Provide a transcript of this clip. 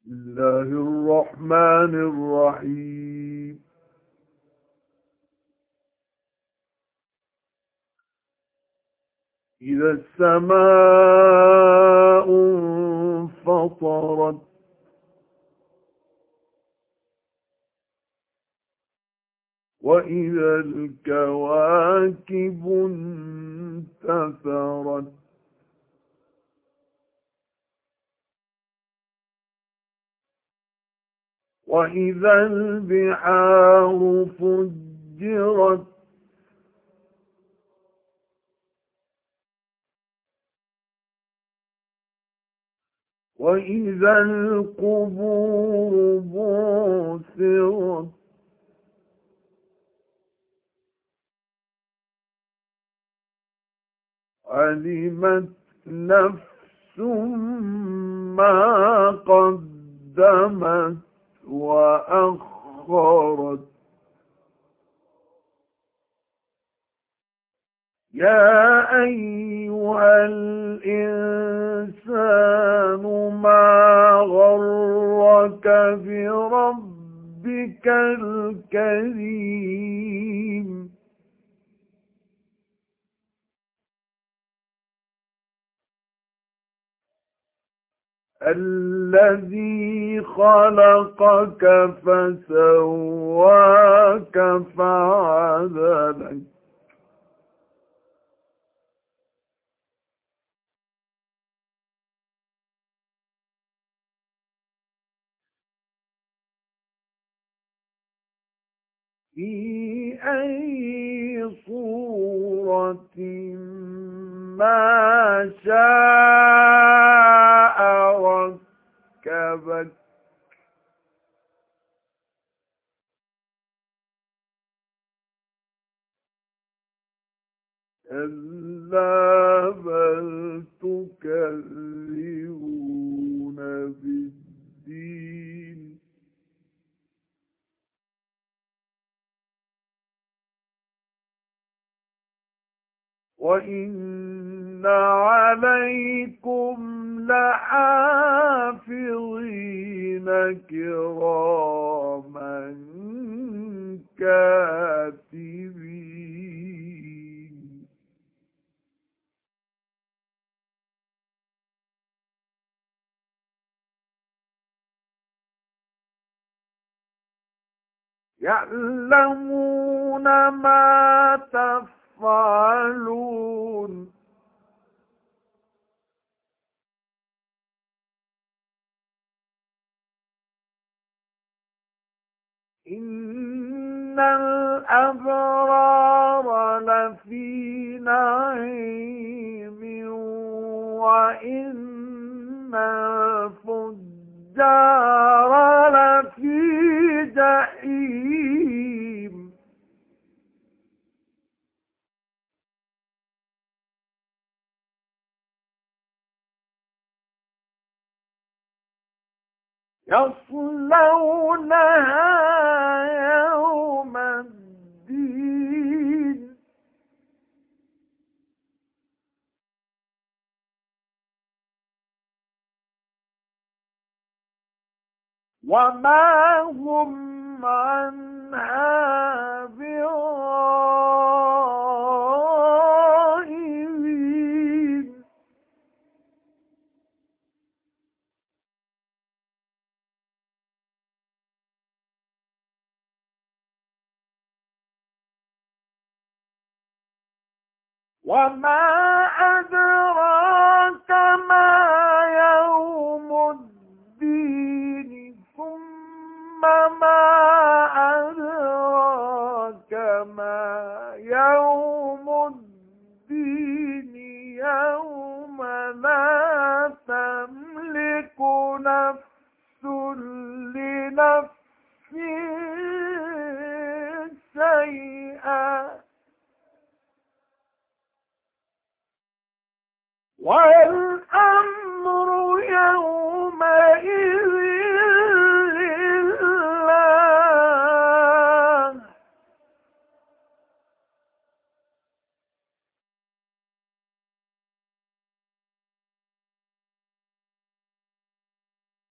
بسم الله الرحمن الرحيم. إذا السماء انفطرت وإذا الكواكب انتثرت وإذا البحار فجرت وإذا القبور بعثرت علمت نفس ما قدمت وأخرت يا أيها الإنسان ما غرك بربك الكريم الذي خلقك فسواك فعدلك في أي صورة ما شاء ركبك كلا بل تكذبون بالدين وإن عليكم لحافظين كراما كاتبين يعلمون ما تفعلون إن الأبرار لفي نعيم وإن الفجار لفي جحيم يصلونها يوم الدين وما هم عنها بغائبين وما أدراك ما يوم الدين ثم ما أدراك ما يوم الدين يوم لا تملك نفس